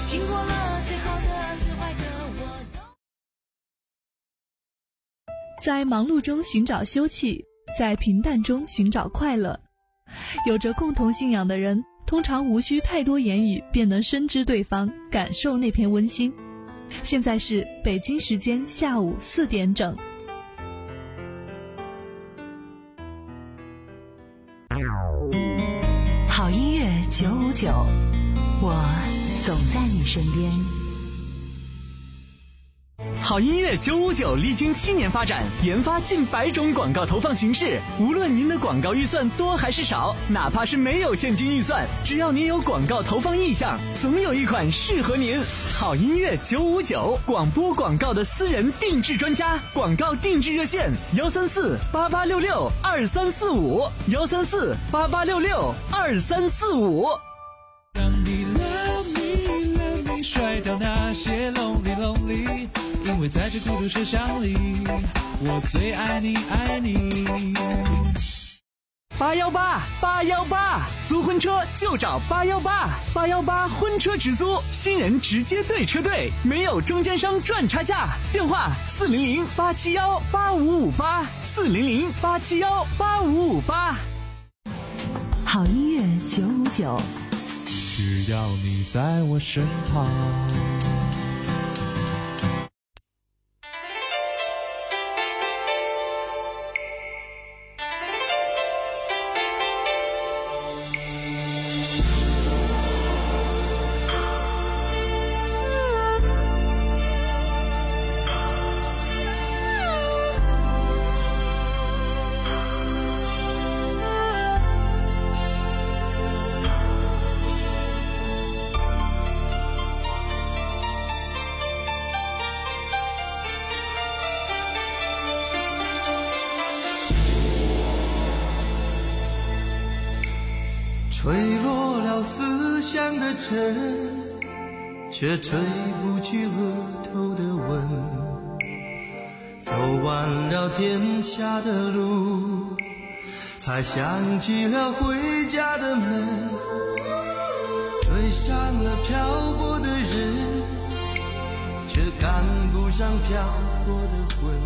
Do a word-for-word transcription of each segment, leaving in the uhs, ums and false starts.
经过了最好的最坏的我都。 在忙碌中寻找休憩，在平淡中寻找快乐。有着共同信仰的人，通常无需太多言语便能深知对方，感受那片温馨。现在是北京时间下午四点整。 好音乐九五九，我总在你身边。 好音乐九五九历经七年发展，研发近百种广告投放形式。无论您的广告预算多还是少，哪怕是没有现金预算，只要您有广告投放意向，总有一款适合您。好音乐九五九，广播广告的私人定制专家，广告定制热线幺三四八八六六二三四五幺三四八八六六二三四五。 让你 love me love me 甩掉那些 lonely lonely，因为在这孤独车厢里，我最爱你爱你。 八幺八八幺八，租婚车就找八幺八，八幺八婚车直租，新人直接对车队，没有中间商赚差价。电话四零零八七幺八五五八，四零零八七幺八五五八。 好音乐九五九， 只要你在我身旁。 吹落了思乡的尘，却吹不去额头的吻。走完了天下的路，才想起了回家的门。追上了漂泊的人，却赶不上漂泊的魂。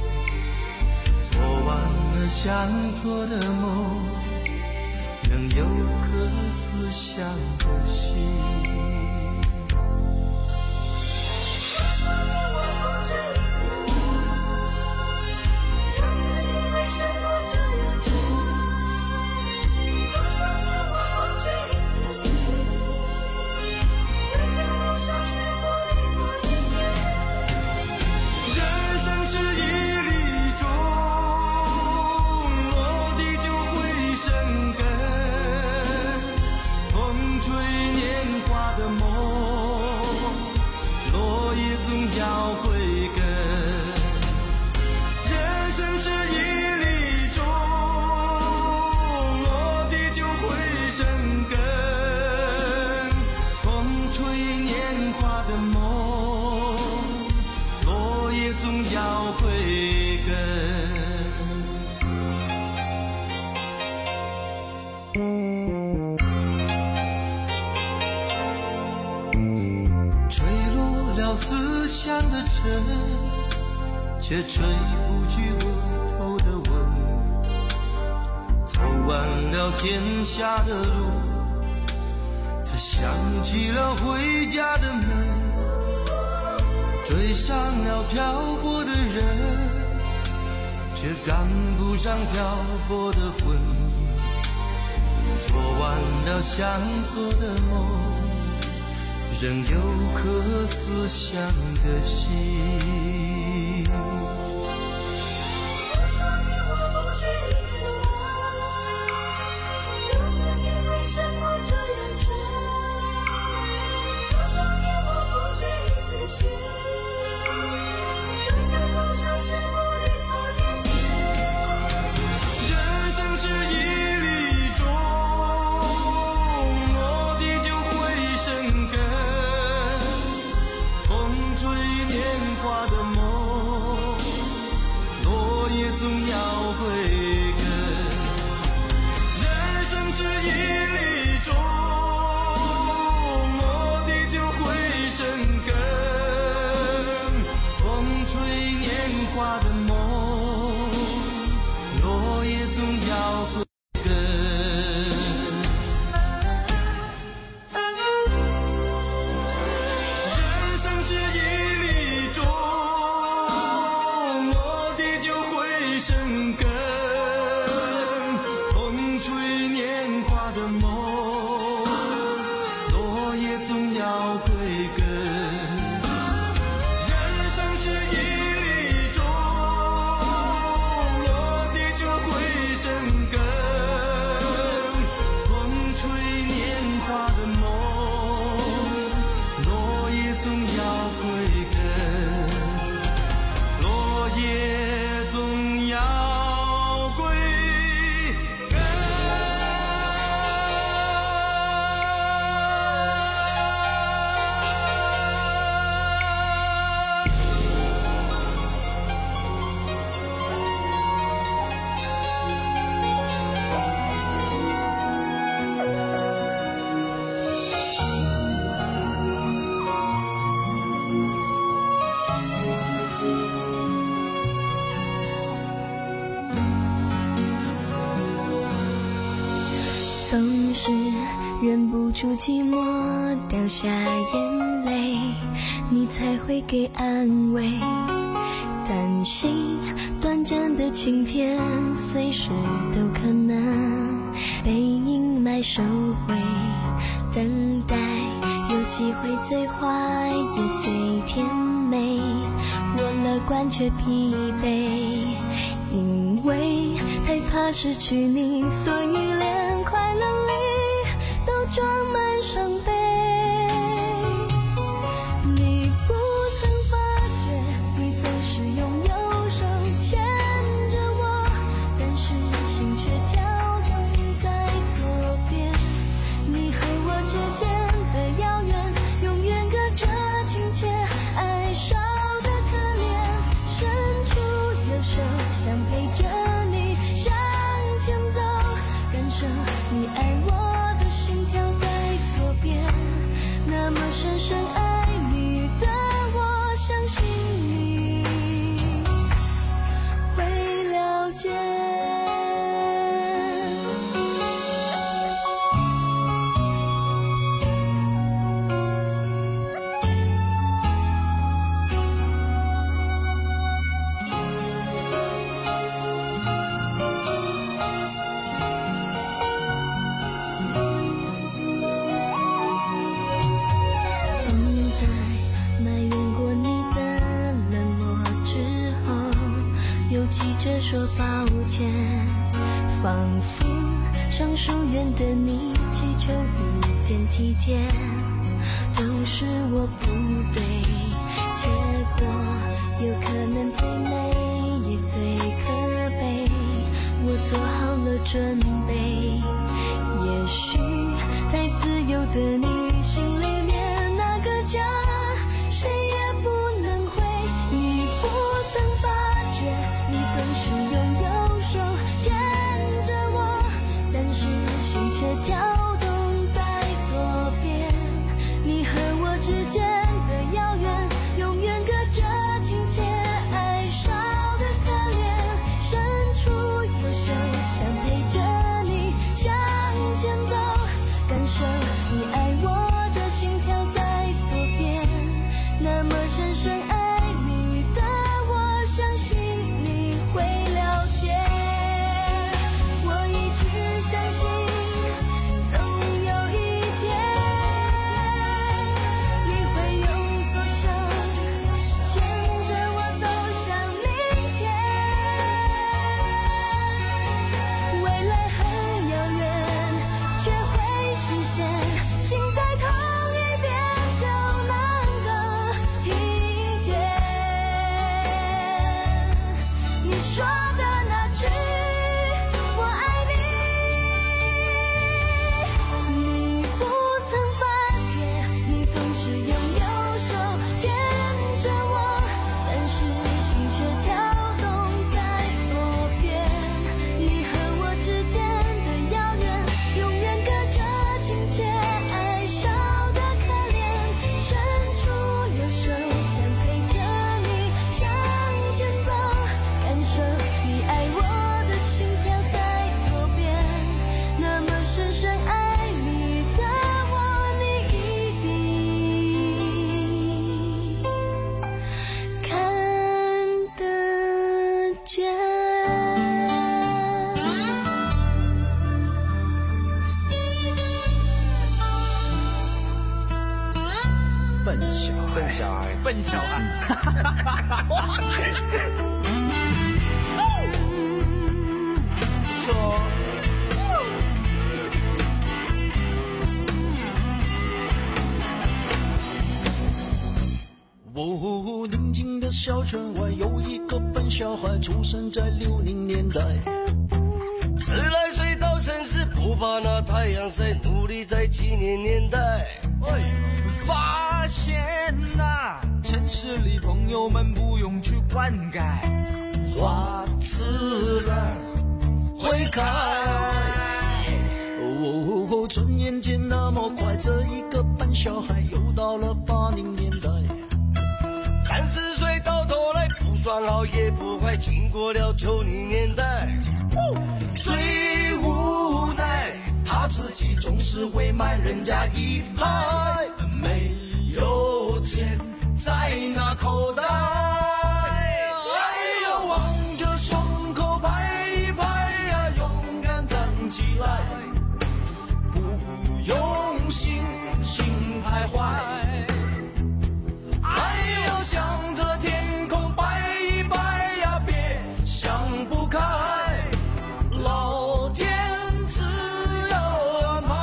做完了想做的梦，仍有颗思乡的心。 多少年我不止一次问，有自信为什么这样沉？多少年我不止一次寻，回家路上是否一座绵延？ 人生是一粒种，落地就会生根。风吹年华的梦，落叶总要归根。人生是一粒种，落地就会生根。风吹年华的梦，落叶总要归根。思乡的尘，却吹不去额头的吻。走完了天下的路，才想起了回家的门。追上了漂泊的人，却赶不上漂泊的魂。做完了想做的梦，仍有颗思乡的心。 多少年我不止一次问，有自信为什么这样沉？多少年我不止一次寻，回家路上是否一座绵延？ 人生是一粒种，落地就会生根。风吹年华的梦， 总是忍不住寂寞掉下眼泪，你才会给安慰。担心短暂的晴天随时都可能被阴霾收回，等待有机会最坏也最甜美，我乐观却疲惫，因为太怕失去你，所以连快乐里都装满伤悲。你不曾发觉，你总是用右手牵着我，但是心却跳动在左边。你和我之间的遥远，永远隔着亲切，爱少的可怜，伸出右手想陪着你向前走，感受你爱我的心跳在左边，那么深深爱你的我，相信你会了解。总在埋怨过你的冷漠之后，又急着说抱歉，仿佛向疏远的你祈求一点体贴，都是我不对，结果有可能最美也最可悲，我做好了准备，也许太自由的你心里面那个家谁也不能回，你不曾发觉，你总是用右手牵着我，但是心却跳动在左边。你和我之间的遥远，永远隔着亲切，爱少的可怜，伸出右手想陪着你向前走，感受你爱我的心跳在左边，那么深深爱你的我，相信你会了解。我一直相信总有一天你会用左手牵着我走向明天，未来很遥远却会实现，心在同一边就能够听见你说的那句我爱你。你不曾发觉，你总是用右手牵着我，但是心却跳动在左边。你和我之间的遥远，永远隔着亲切，爱少的可怜，伸出右手想陪着你向前走，感受你爱我的心跳在左边，那么深深爱你的我，你一定看得见。 笨小孩，笨小孩，笨小孩，不错。 哦，宁静的小村外有一个笨小孩，出生在六零年代。十来岁到城市，不怕那太阳晒，努力在几年年代。 发现啊，城市里朋友们不用去灌溉， 花自然会开。哦，转眼间那么快，这一个笨小孩又到了八零年代。三十岁到头来不算好也不坏，经过了九零年代。最无奈，他只总是会慢人家一拍。没有钱在那口袋，哎呀，望着胸口拍一拍呀，勇敢站起来，不用心情徘徊。哎呦，向着天空摆一摆呀，别想不开，老天自有安排。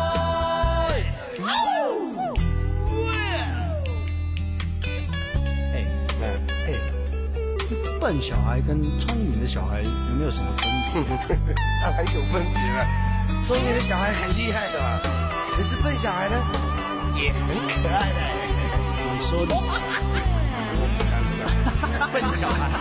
哎哎，笨小孩跟聪明的小孩有没有什么分别？ 当然有分别了，聪明的小孩很厉害的，可是笨小孩呢，也很可爱的。 你说的，我不敢讲。笨小孩。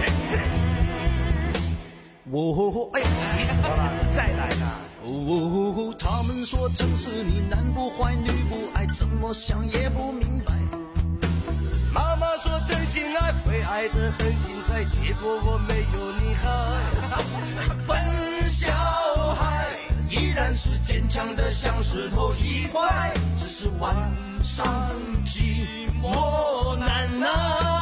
哦，哎呀，急死我了！再来啦！ 哦，他们说城市里男不坏女不爱，怎么想也不明白。 妈妈说真心爱会爱得很精彩，结果我没有你好。 笨小孩依然是坚强的像石头一块，只是晚上寂寞难耐。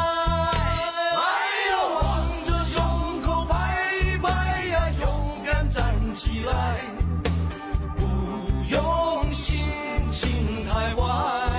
哎呦，望着胸口拍一拍呀，勇敢站起来，不用心情太坏。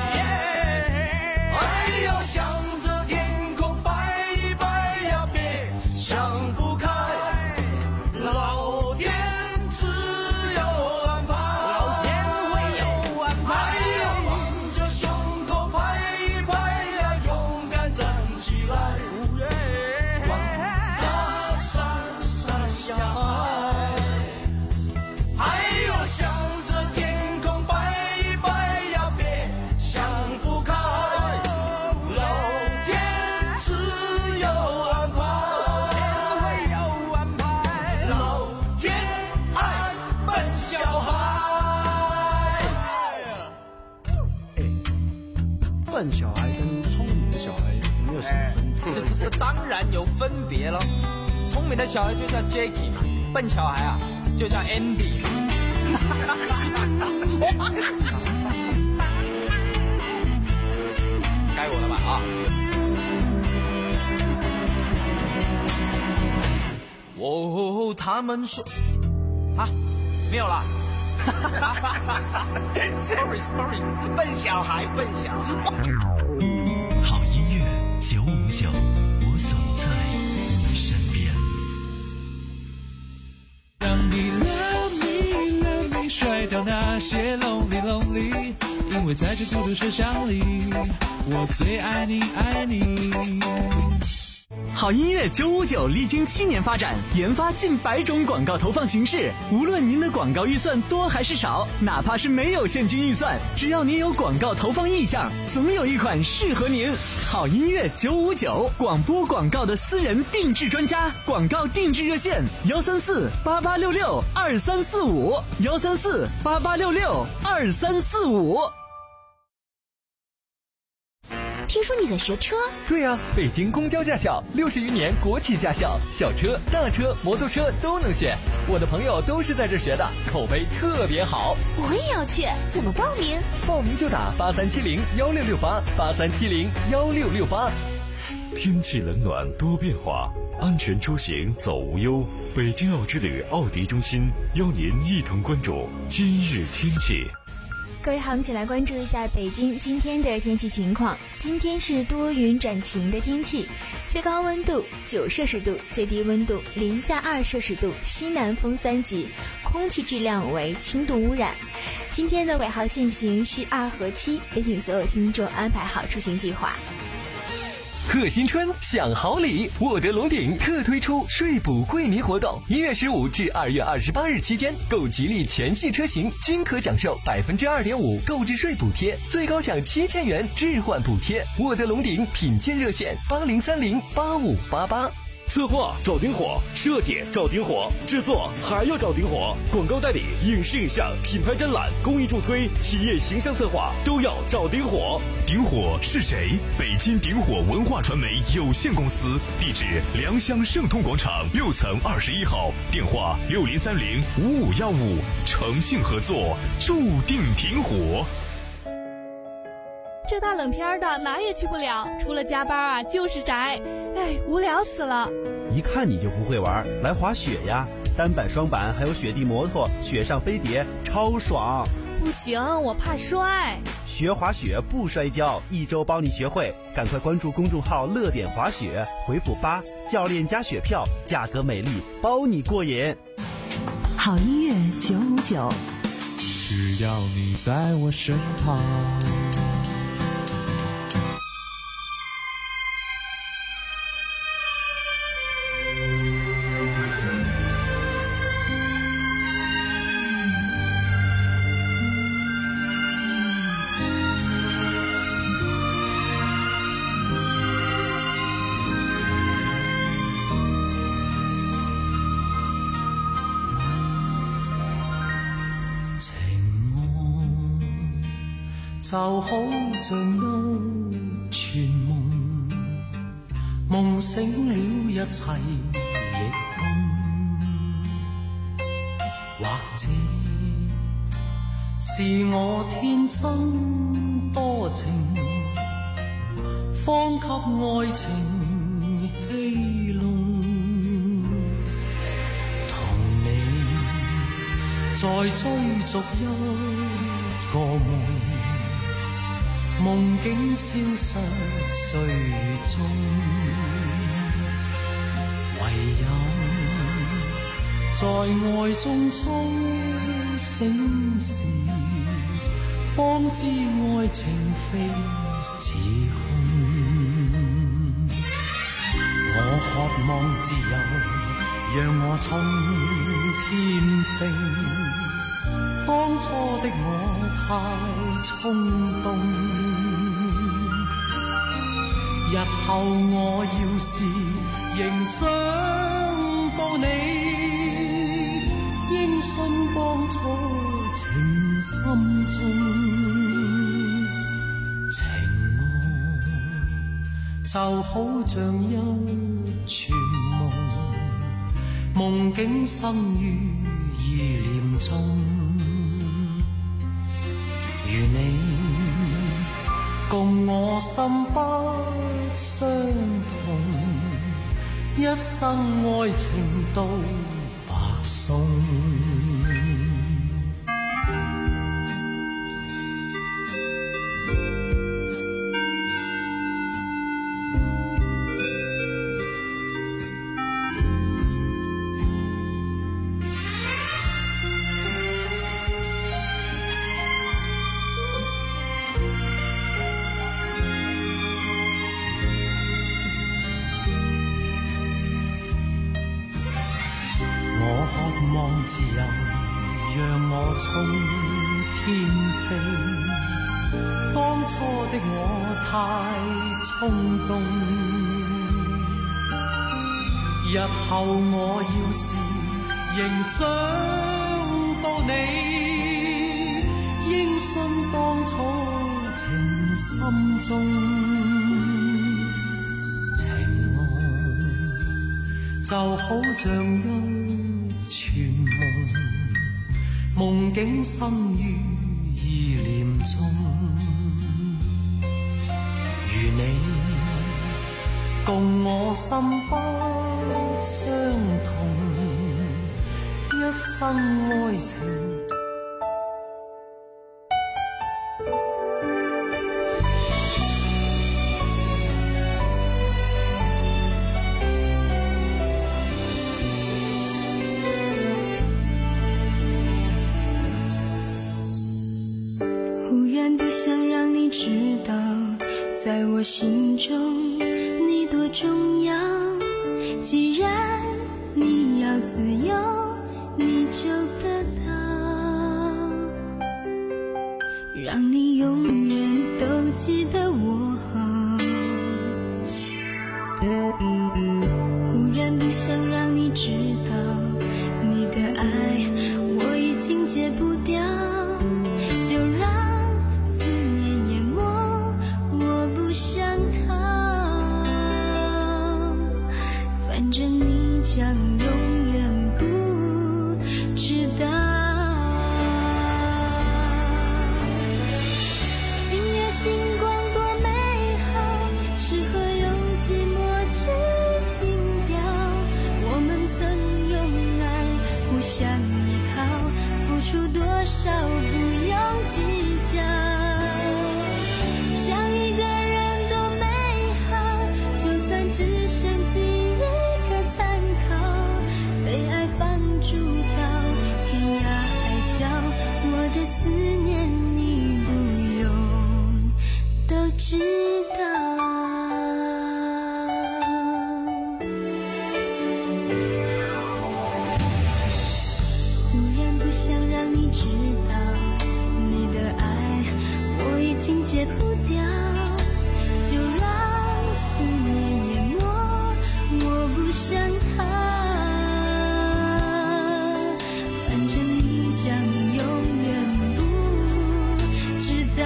哎呦，向着天空摆一摆呀，别想不开，老天自有安排。 老天会有安排。 哎呦，望着胸口拍一拍呀，勇敢站起来，望着闪闪小孩。哎呦，向着天空摆一摆呀，别想不开，老天自有安排。 会有安排。 老天爱笨小孩。 哎，笨小孩跟聪明的小孩有没有什么分别？ 这这当然有分别了。聪明的小孩就叫 Jacky 嘛，笨小孩啊就叫 Andy。该我了吧啊！哦，他们说啊，没有啦。Sorry Sorry， 笨小孩笨小孩。 好音乐九五九，我总在你身边。 让你 love me love me 甩掉那些 lonely lonely， 因为在这孤独车厢里，我最爱你爱你。 好音乐九五九历经七年发展，研发近百种广告投放形式。无论您的广告预算多还是少，哪怕是没有现金预算，只要您有广告投放意向，总有一款适合您。好音乐九五九，广播广告的私人定制专家，广告定制热线：幺三四八八六六二三四五，幺三四八八六六二三四五。 听说你在学车？ 对呀、啊，北京公交驾校六十余年国企驾校，小车、大车、摩托车都能选。我的朋友都是在这学的，口碑特别好。 我也要去，怎么报名？ 报名就打八三七零幺六六八，八三七零幺六六八。 天气冷暖多变化，安全出行走无忧。北京奥之旅奥迪中心邀您一同关注今日天气。 各位好，我们一起来关注一下北京今天的天气情况。今天是多云转晴的天气，最高温度九摄氏度，最低温度零下二摄氏度，西南风三级，空气质量为轻度污染。今天的尾号限行是二和七，也请所有听众安排好出行计划。 贺新春享好礼，沃德龙鼎特推出税补惠民活动，一月十五至二月二十八日期间，购吉利全系车型均可享受百分之二点五购置税补贴，最高享七千元置换补贴。沃德龙鼎品鉴热线：八零三零八五八八。 策划找丁火，设计找丁火，制作还要找丁火，广告代理、影视影像、品牌展览、公益助推、企业形象策划都要找丁火。 丁火是谁？北京丁火文化传媒有限公司，地址良乡盛通广场六层二十一号，电话六零三零五五幺五，诚信合作，注定挺火。 这大冷天的哪也去不了，除了加班啊就是宅，哎，无聊死了。 一看你就不会玩，来滑雪呀，单板、双板还有雪地摩托、雪上飞碟，超爽。 不行，我怕摔。 学滑雪不摔跤，一周帮你学会，赶快关注公众号乐点滑雪，回复八，教练加雪票，价格美丽，包你过瘾。 好音乐九五九， 只要你在我身旁。 就好像一串夢，夢醒了一切亦空，或者是我天生多情，方給愛情戲弄，同你再追逐一個夢，夢境消失歲月中，唯有在愛中甦醒時，方知愛情非自空。我渴望自由，讓我衝天飛，當初的我太衝動，日後我要是仍想到你，應信當初情深中，情愛就好像一串夢，夢境生於意念中，如你共我心不相同，一生愛情都白送。自由讓我衝天飛，當初的我太衝動，日後我要是仍想到你，應信當初情深中，情愛就好像一串夢，夢境生於意念中，如你共我心不相同，一生愛情在我心中你多重要，既然你要自由你就得到，让你永远都记得我，忽然知道你的爱我已经戒不掉，就让思念淹没，我不想逃，反正你将永远不知道。今夜星光多美好，适合用寂寞去凭吊，我们曾用爱互相依靠，付出多少不用计较，想一个人多美好，就算只剩记忆可参考，被爱放逐到天涯海角，我的思念你不用都知道。忽然不想让你知道，你的爱我已经戒不掉，就让思念淹没，我不想逃，反正你将永远不知道。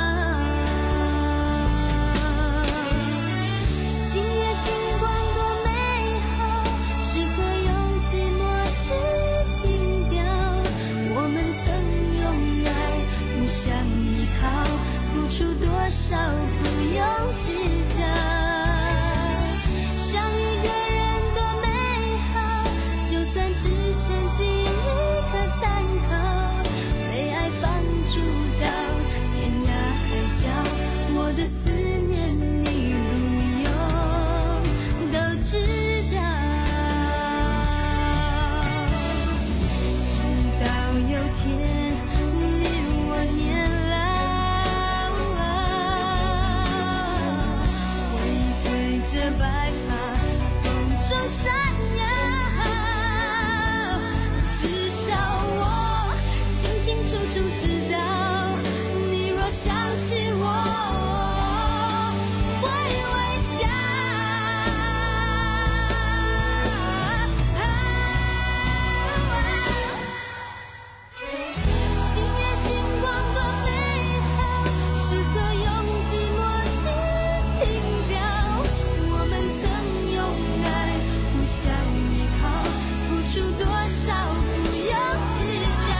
今夜星光多美好，适合用寂寞去凭吊，我们曾用爱互相依靠，付出多少不用计较，想一个人多美好，就算只剩记忆可参考，被爱放逐到天涯海角，我的思念你不用都知道，直到有天你我年老，尾随着白发风中闪耀，至少我清清楚楚知道，你若想起我会微笑。今夜星光多美好，适合用寂寞去凭吊，我们曾用爱互相依靠，付出多少不用计较，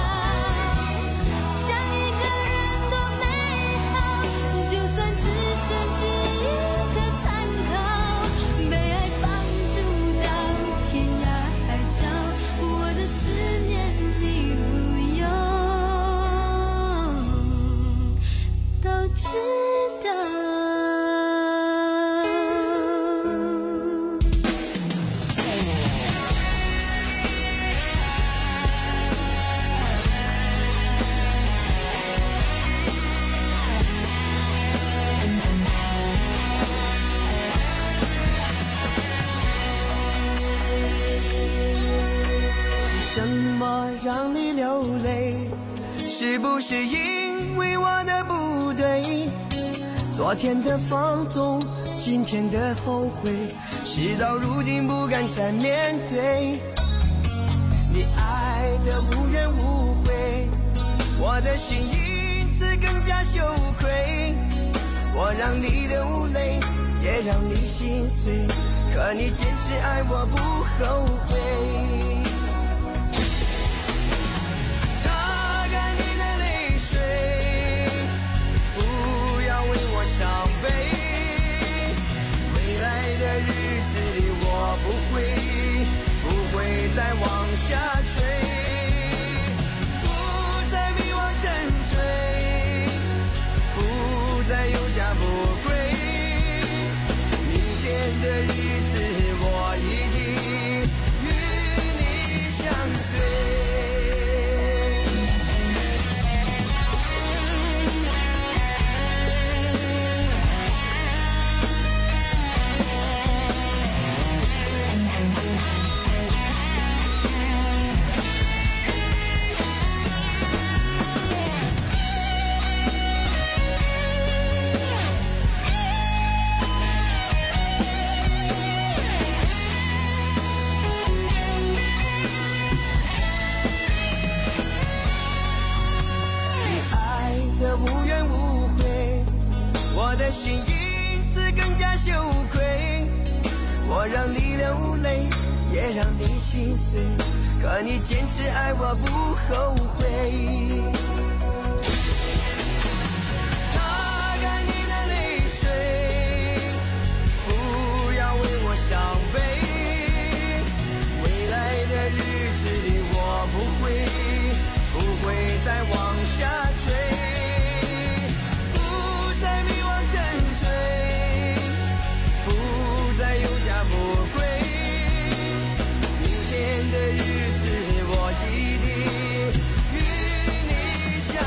想一个人多美好，就算只剩记忆可参考，被爱放逐到天涯海角，我的思念你不用都知道。 是什么让你流泪？是不是因为我的不对？昨天的放纵，今天的后悔，事到如今不敢再面对。你爱的无怨无悔，我的心因此更加羞愧。我让你的无泪，也让你心碎，可你坚持爱我不后悔。擦干你的泪水，不要为我伤悲。未来的日子里，我不会不会再往下坠，不再迷惘沉醉，不再有家不归。明天的日子，我一定与你的心因此更加羞愧。我让你流泪，也让你心碎，可你坚持爱我不后悔。擦干你的泪水，不要为我伤悲。未来的日子里我不会不会再往下坠，不再迷惘沉醉，不再有家魔鬼。明天的日子我一定与你相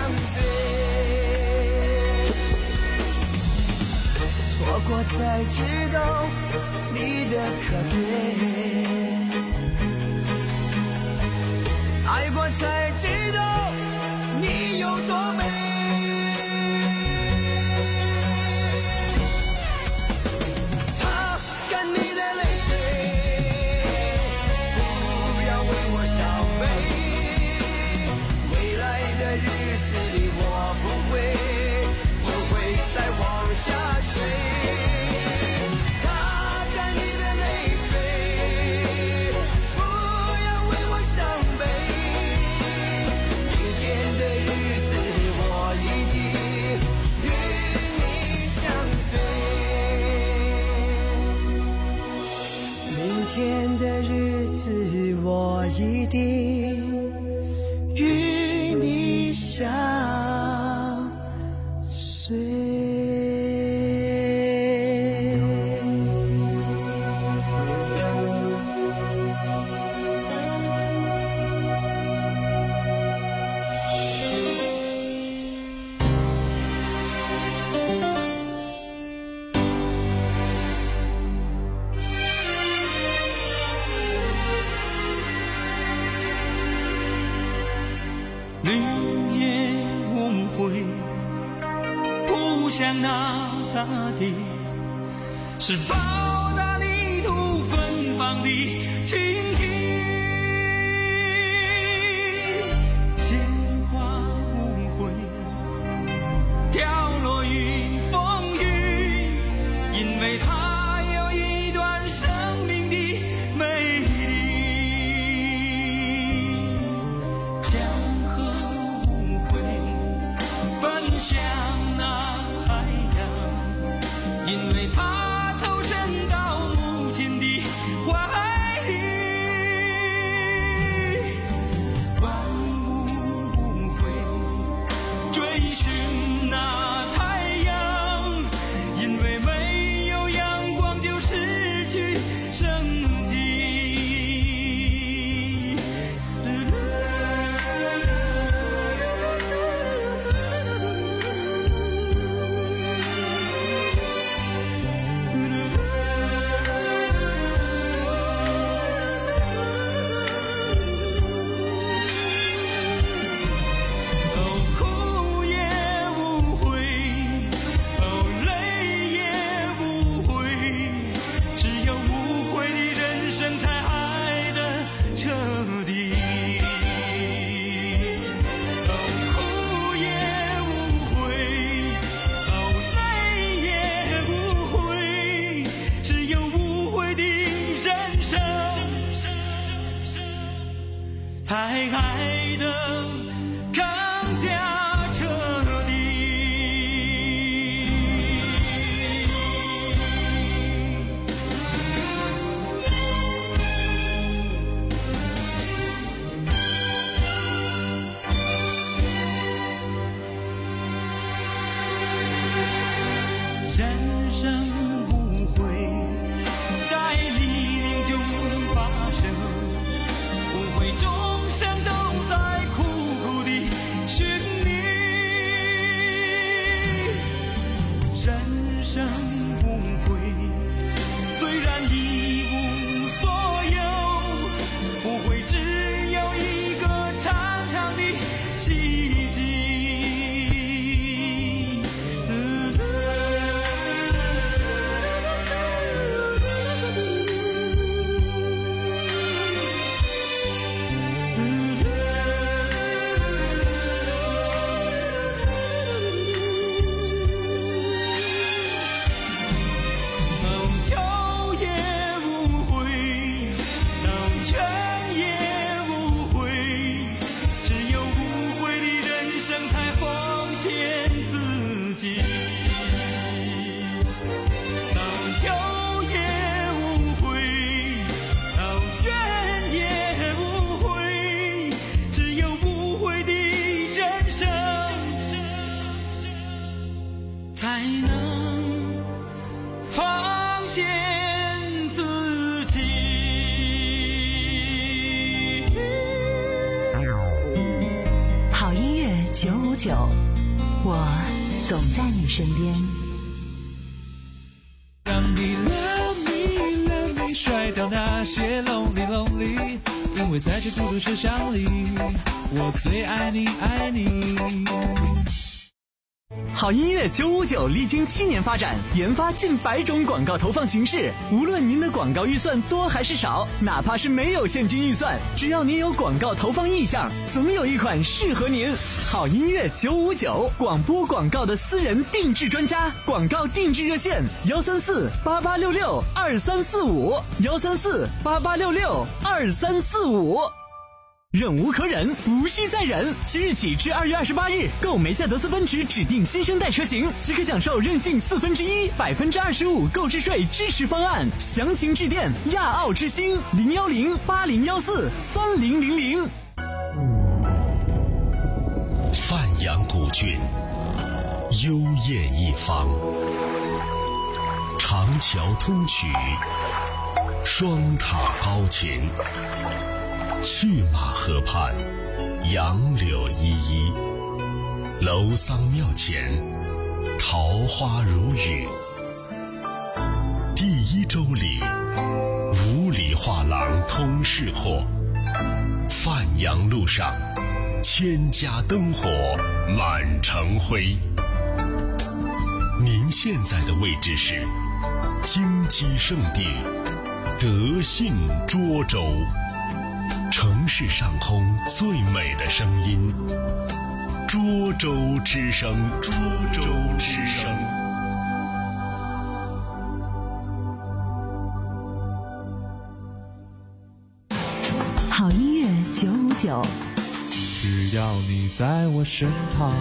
随，错过才知道你的可贵，爱过才知道你有多美。擦干你的泪水，不要为我伤悲。未来的日子里我不会不会再往下坠。擦干你的泪水，不要为我伤悲。明天的日子我一定与你相随，明天的日子我一定与你相随。 你也无悔，不想那大地是报答泥土芬芳的蜻蜓，鲜花无悔掉落于风雨，因为它有一段生命的美丽。奔向那海洋，因为它投身到母亲的怀里。万物无悔追寻那太阳，因为没有阳光就失去生机。才爱得更加彻底。人生无悔，在泥泞中发生，无悔中都在苦苦地寻觅，人生无悔，虽然一无所有，不会只有一个长长的希冀。 发现自己。 好音乐九五九，我总在你身边。 让你 love me love me 甩掉那些 lonely lonely， 因为在这孤独车厢里，我最爱你爱你。 好音乐九五九历经七年发展，研发近百种广告投放形式。无论您的广告预算多还是少，哪怕是没有现金预算，只要您有广告投放意向，总有一款适合您。好音乐九五九，广播广告的私人定制专家，广告定制热线：幺三四八八六六二三四五，幺三四八八六六二三四五。忍无可忍，无需再忍。即日起至二月二十八日，购梅赛德斯奔驰指定新生代车型，即可享受任性四分之一、百分之二十五购置税支持方案。详情致电亚奥之星零幺零八零幺四三零零零。 范阳古郡，幽艳一方，长桥通衢，双塔高群。去马河畔，杨柳依依，楼桑庙前，桃花如雨。第一周里，五里画廊通市货。范阳路上，千家灯火满城辉。您现在的位置是金鸡圣地德信涿州。城市上空最美的声音，涿州之声，涿州之声。 好音乐九五九， 只要你在我身旁。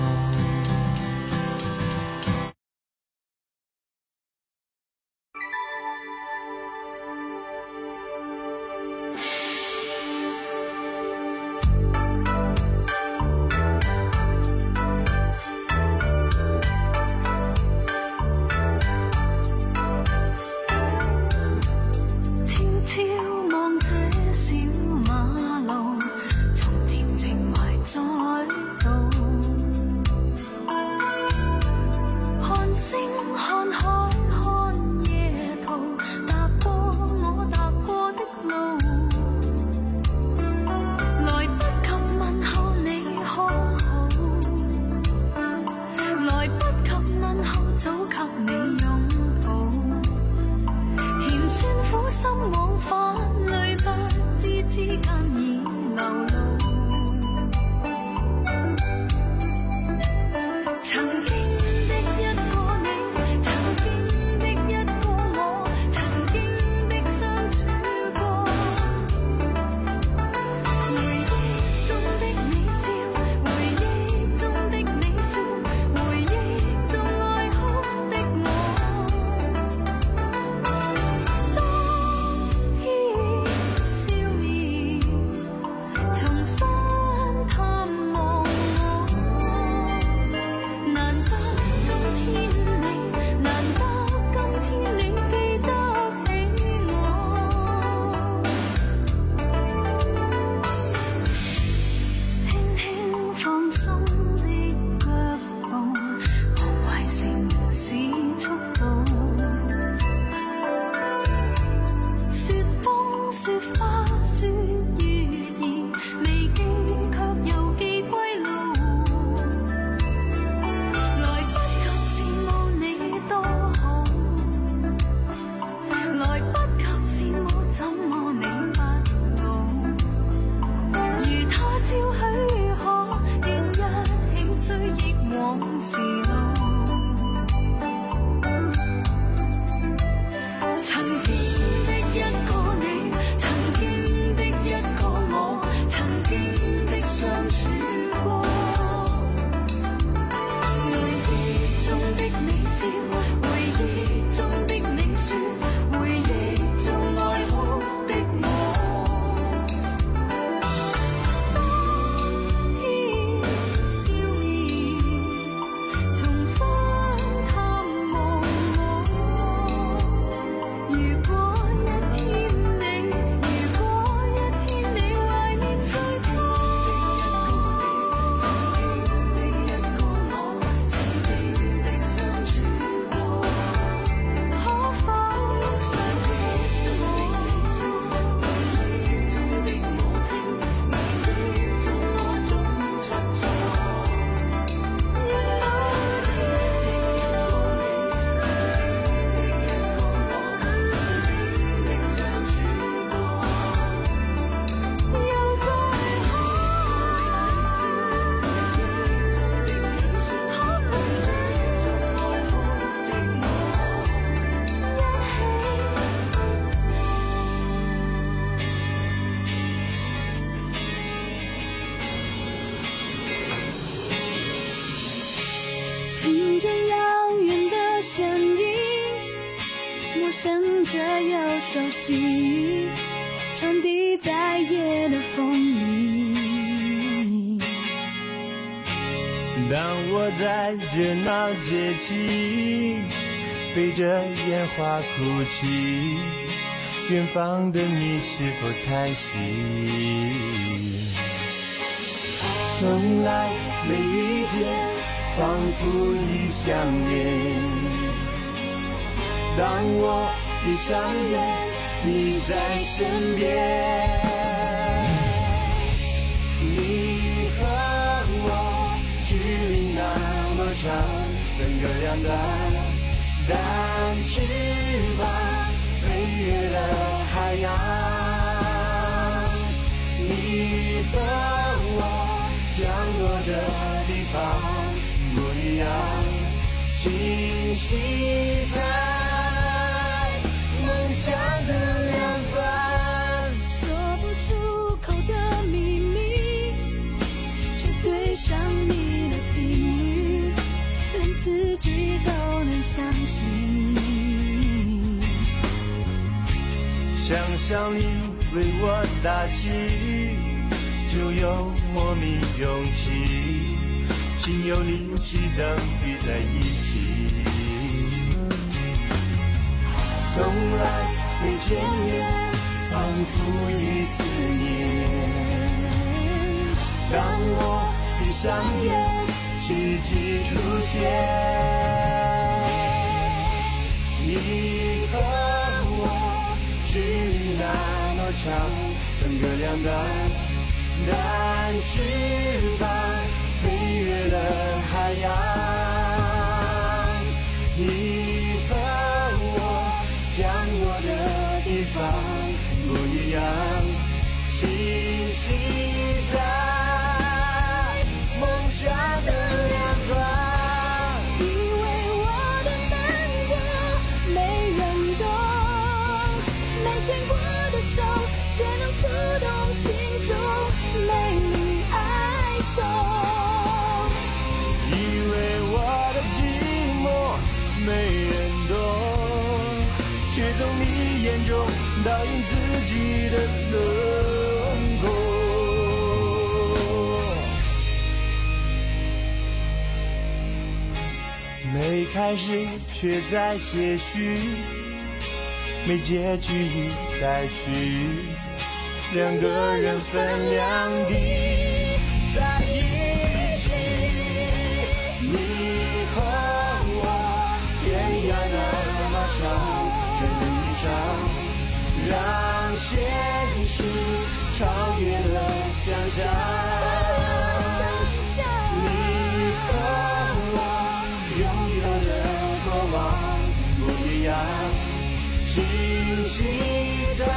陌生却又熟悉，传递在夜的风里。 当我在热闹街气，背着烟花哭泣，远方的你是否叹息？从来没遇见，仿佛已相恋。当我闭上眼，你在身边。你和我距离那么长，分隔两端，但翅膀飞越了海洋。你和我降落的地方不一样，清晰在梦想的两端。 说不出口的秘密，却对上你的频率，连自己都能相信。 想象你为我打气，就有莫名勇气，心有灵犀等于在一起。从来没见面，仿佛已思念。当我闭上眼，奇迹出现。你和我距离那么长，分隔两端，但翅膀飞越了海洋。你和我降落的地方不一样，清晰在梦想的两端。 以为我的难过没人懂，没牵过的手却能触动心中美丽哀愁。 以为我的寂寞没人懂，却从你眼中倒映自己的轮廓。没开始却在些许，没结局已待续，两个人分两地在一起。你和我天涯那么长，却能遇上，让现实超越了想象。你和我拥有的过往不一样，清晰在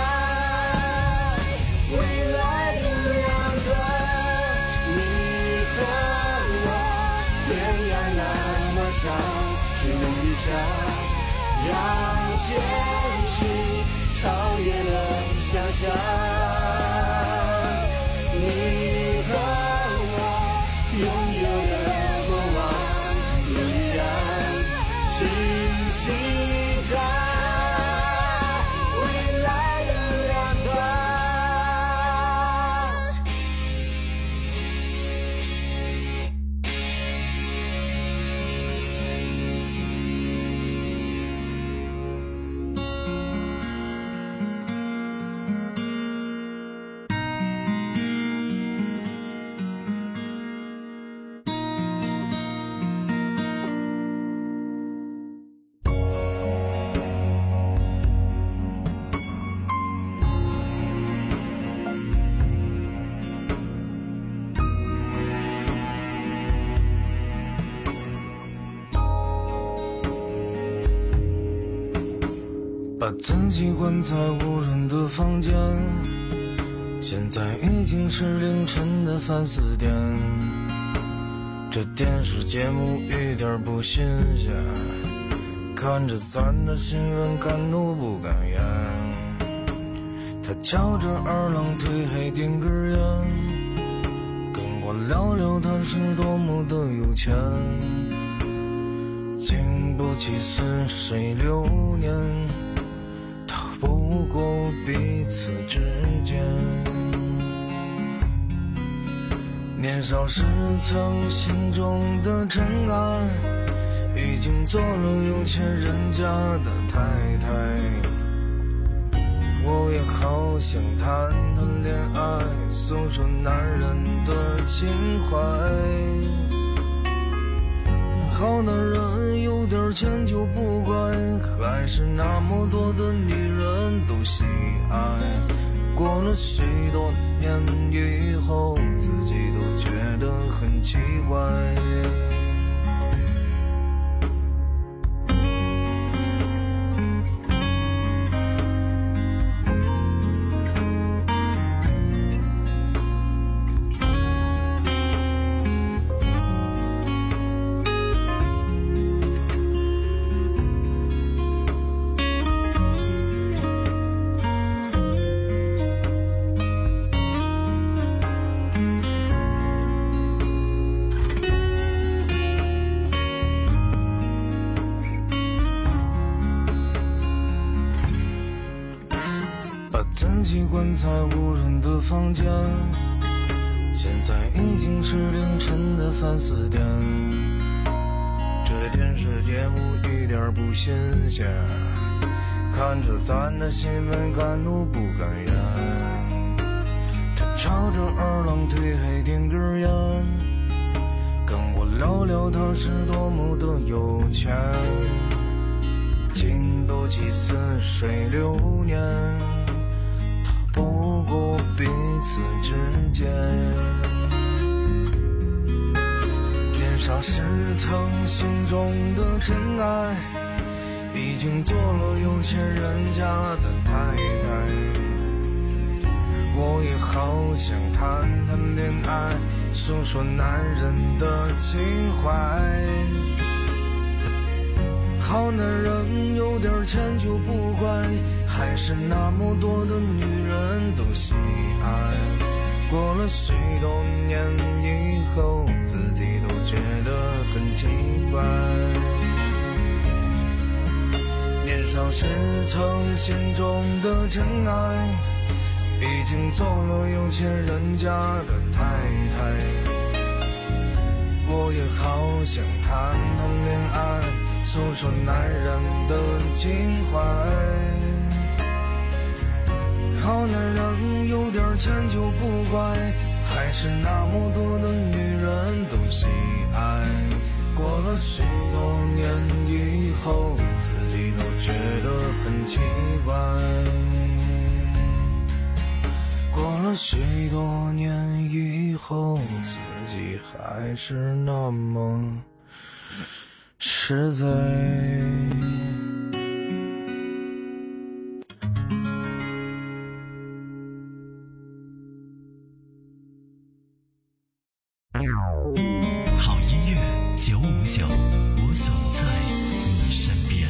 未来的两端。你和我天涯那么长，却能遇上，让现实超越了想象。你和我拥有的过往不一样，清晰在未来的两端。 把自己关在无人的房间，现在已经是凌晨的三四点，这电视节目一点不新鲜，看着咱的新闻敢怒不敢言。他翘着二郎腿还点根烟，跟我聊聊他是多么的有钱，经不起似水流年， 不过彼此之间。年少时曾心中的尘埃，已经做了有钱人家的太太。我也好想谈谈恋爱，诉说男人的情怀。好男人有点钱就不怪，还是那么多的女人都喜爱。过了许多年以后，自己都觉得很奇怪。自己关在无人的房间，现在已经是凌晨的三四点。这电视节目一点不新鲜，看着咱的新闻敢怒不敢言。他朝着二郎腿还点根烟，跟我聊聊他是多么的有钱。经斗几似水流年，不过彼此之间。年少时曾心中的真爱，已经做了有钱人家的太太。我也好想谈谈恋爱，诉说男人的情怀。好男人有点钱就不怪，还是那么多的女人都喜爱。过了许多年以后，自己都觉得很奇怪。年少时曾心中的真爱，已经做了有钱人家的太太。我也好想谈谈恋爱，诉说男人的情怀。好男人有点钱就不怪，还是那么多的女人都喜爱。过了许多年以后，自己都觉得很奇怪。过了许多年以后，自己还是那么实在。 好音乐九五九，我总在你身边。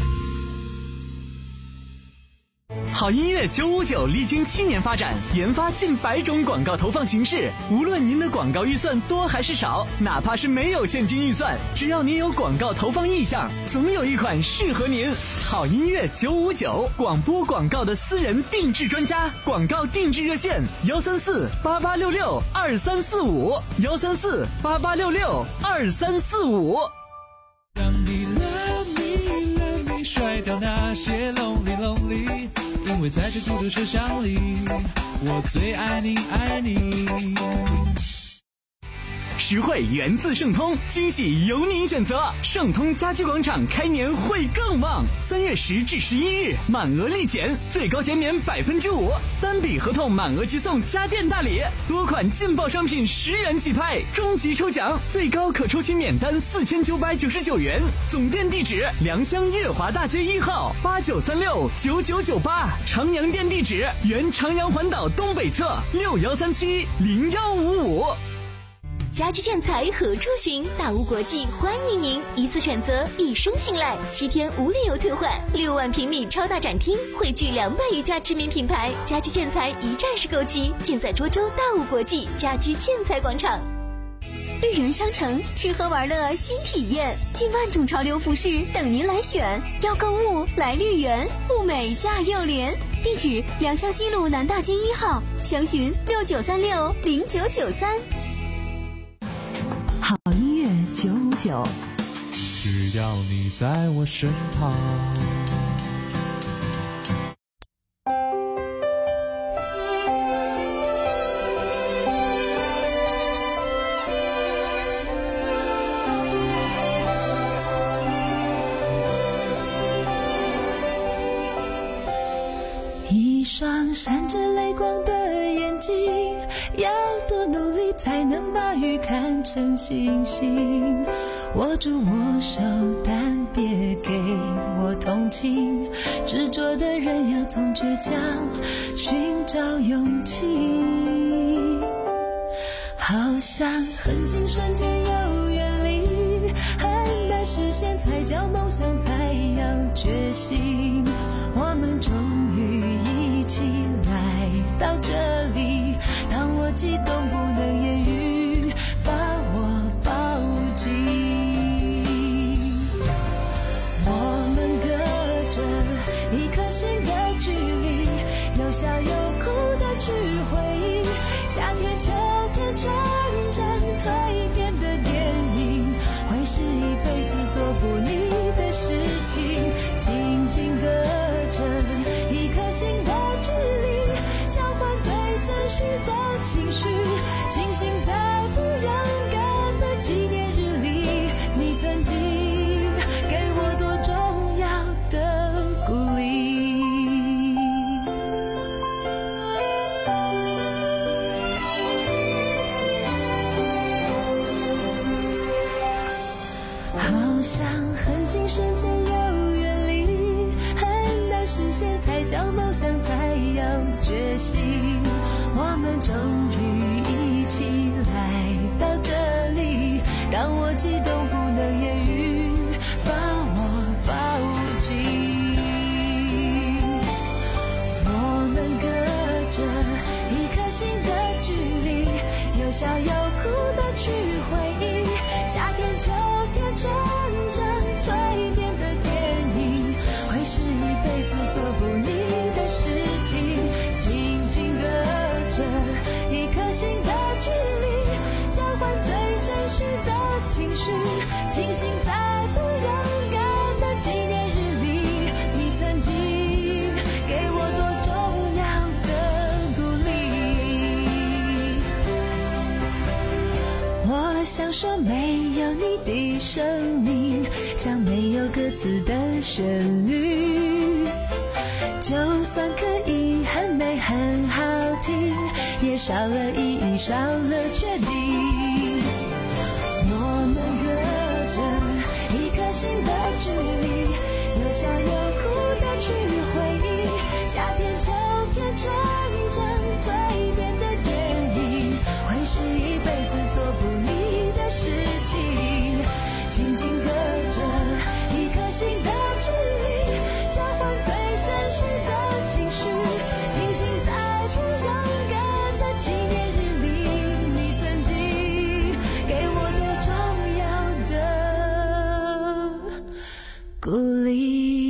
好音乐九五九历经七年发展，研发近百种广告投放形式。无论您的广告预算多还是少，哪怕是没有现金预算，只要您有广告投放意向，总有一款适合您。好音乐九五九，广播广告的私人定制专家，广告定制热线：幺三四八八六六二三四五，幺三四八八六六二三四五。 让你 love me love me 甩掉那些 lonely lonely， 因为在这孤独车厢里，我最爱你爱你。 实惠源自盛通，惊喜由您选择。盛通家居广场开年会更旺，三月十至十一日满额立减，最高减免百分之五，单笔合同满额即送家电大礼，多款劲爆商品十元起拍，终极抽奖最高可抽取免单四千九百九十九元。总店地址：良乡月华大街一号八九三六九九九八，长阳店地址：原长阳环岛东北侧六幺三七零幺五五。 家居建材何处寻？大屋国际欢迎您，一次选择，一生信赖，七天无理由退换，六万平米超大展厅，汇聚两百余家知名品牌，家居建材一站式购齐，尽在涿州大屋国际家居建材广场。 绿园商城吃喝玩乐新体验，近万种潮流服饰等您来选。要购物来绿园，物美价又廉。地址：良乡西路南大街一号，详询六九三六零九九三。 好音乐九五九， 只要你在我身旁。 一双闪着泪光的眼睛，要多努力才能把雨看成星星。握住我手，但别给我同情。执着的人要从倔强寻找勇气。好像很近瞬间又远离，很难实现才叫梦想，才要觉醒。我们终于一起来到这里，当我激动不能言语，把我抱紧。我们隔着一颗心的距离，有笑有哭的去回忆，夏天秋天成长蜕变的电影，会是一辈子做不腻的事情。紧紧隔着一颗心的距离，交换最真实的情绪，庆幸在不勇敢的纪念日里，你曾经给我多重要的鼓励。好像很近瞬间又远离，很难实现才叫梦想，才要觉醒。我们终于一起来到这里，当我激动不能言语，把我抱紧。我们隔着一颗心的距离，有笑有哭的去回忆，夏天秋天成长蜕变的电影，会是一辈子做不腻的事情。紧紧隔着一颗心的距离，交换最真实的情绪，庆幸在不勇敢的纪念日里，你曾经给我多重要的鼓励。我想说没有你的生命，像没有歌词的旋律，就算可以很美很好听，也少了意义，少了确定。我们隔着一颗心的距离，有笑有哭的去回忆，夏天秋天成长蜕变的电影，会是一辈子做不腻的事情。紧紧隔着一颗心的距离，交换最真实的情绪，庆幸在不勇敢的纪念日里，你曾经给我多重要的鼓励。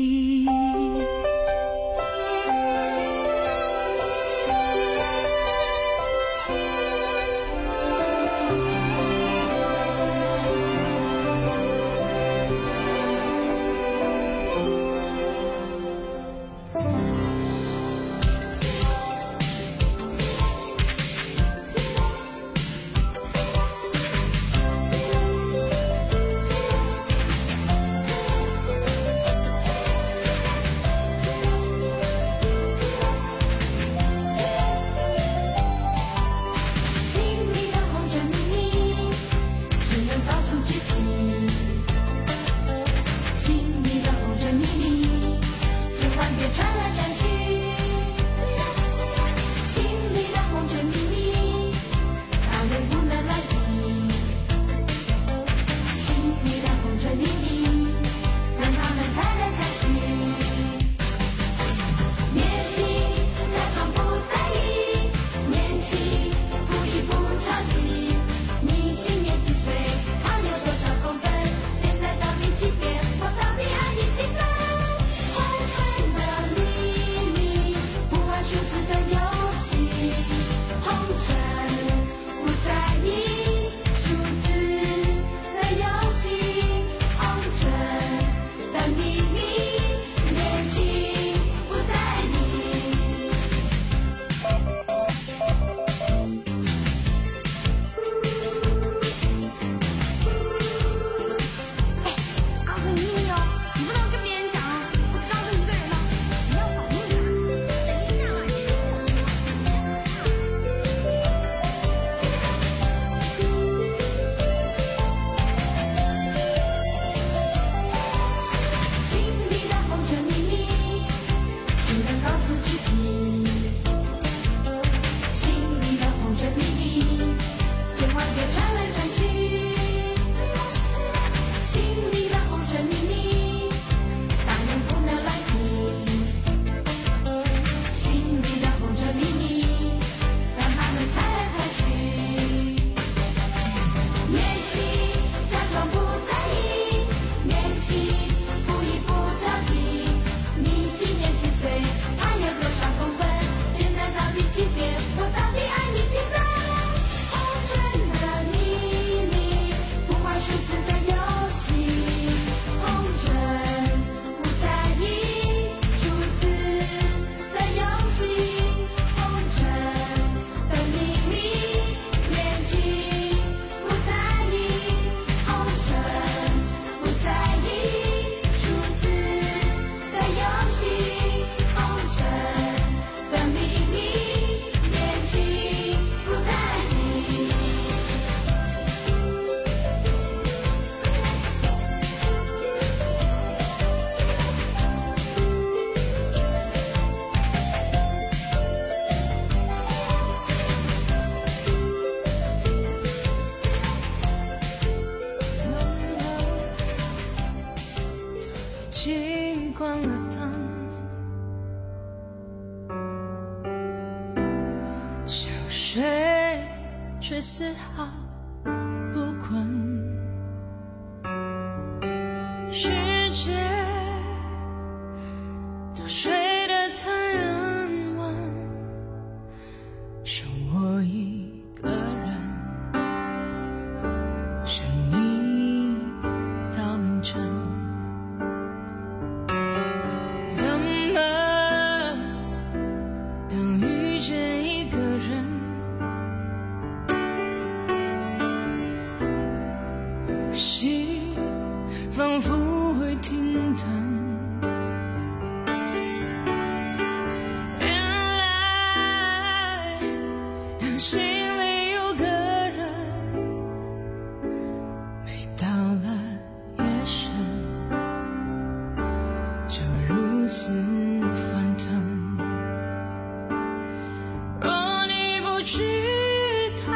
年轻不依不着急，你今年几岁？ 睡却丝毫不困，世界都睡得太安稳，剩我一个人，想你到凌晨。怎么能遇见一个人，呼吸仿佛会停顿，原来让心里有个人，每到了夜深就如此翻腾。若你不知道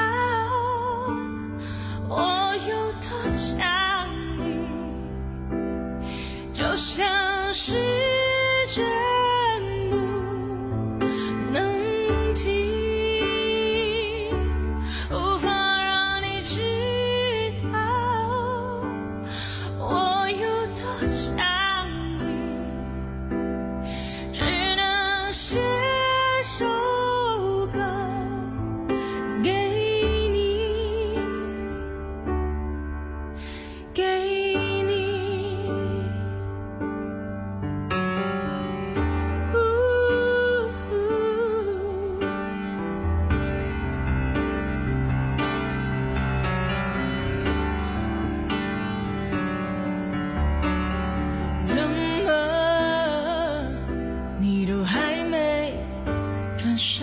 我有多想你，就像时间不能停，无法让你知道我有多想你，只能写首歌给你，给你。怎么你都还没转身，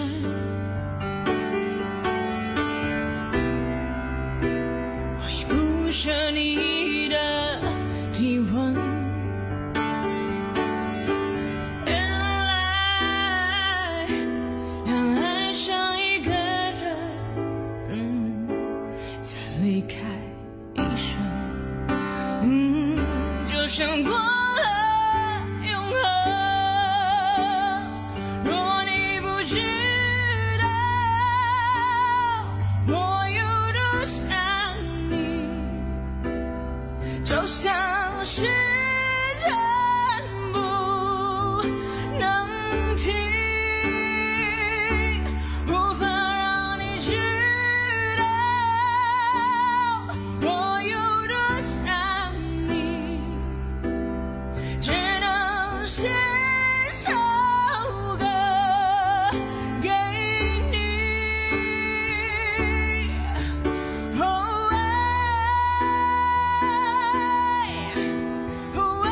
我已不舍你的体温，原来让爱上一个人，嗯，才离开一瞬，嗯，就像过了永恒。若你不知道我有多想你，就像时间不能停，无法让你知道我有多想你，只能写首歌给你。哦爱，哦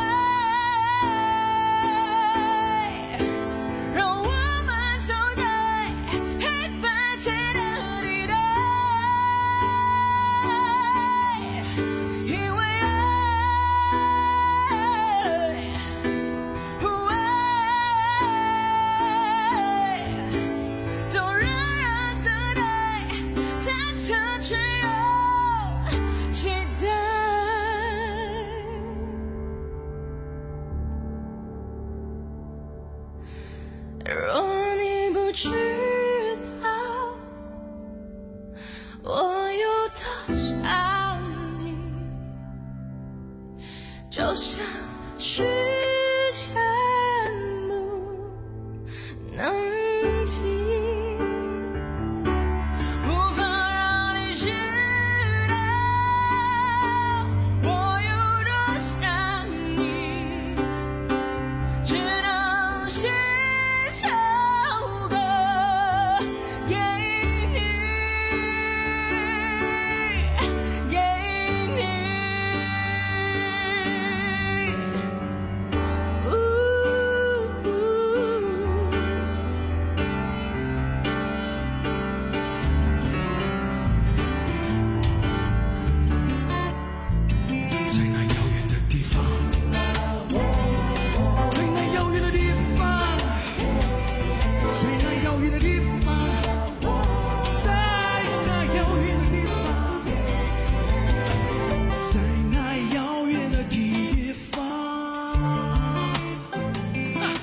爱，让我们走在黑白切的地带，因为爱，哦爱，纵然让等待忐忑却又期待。若你不知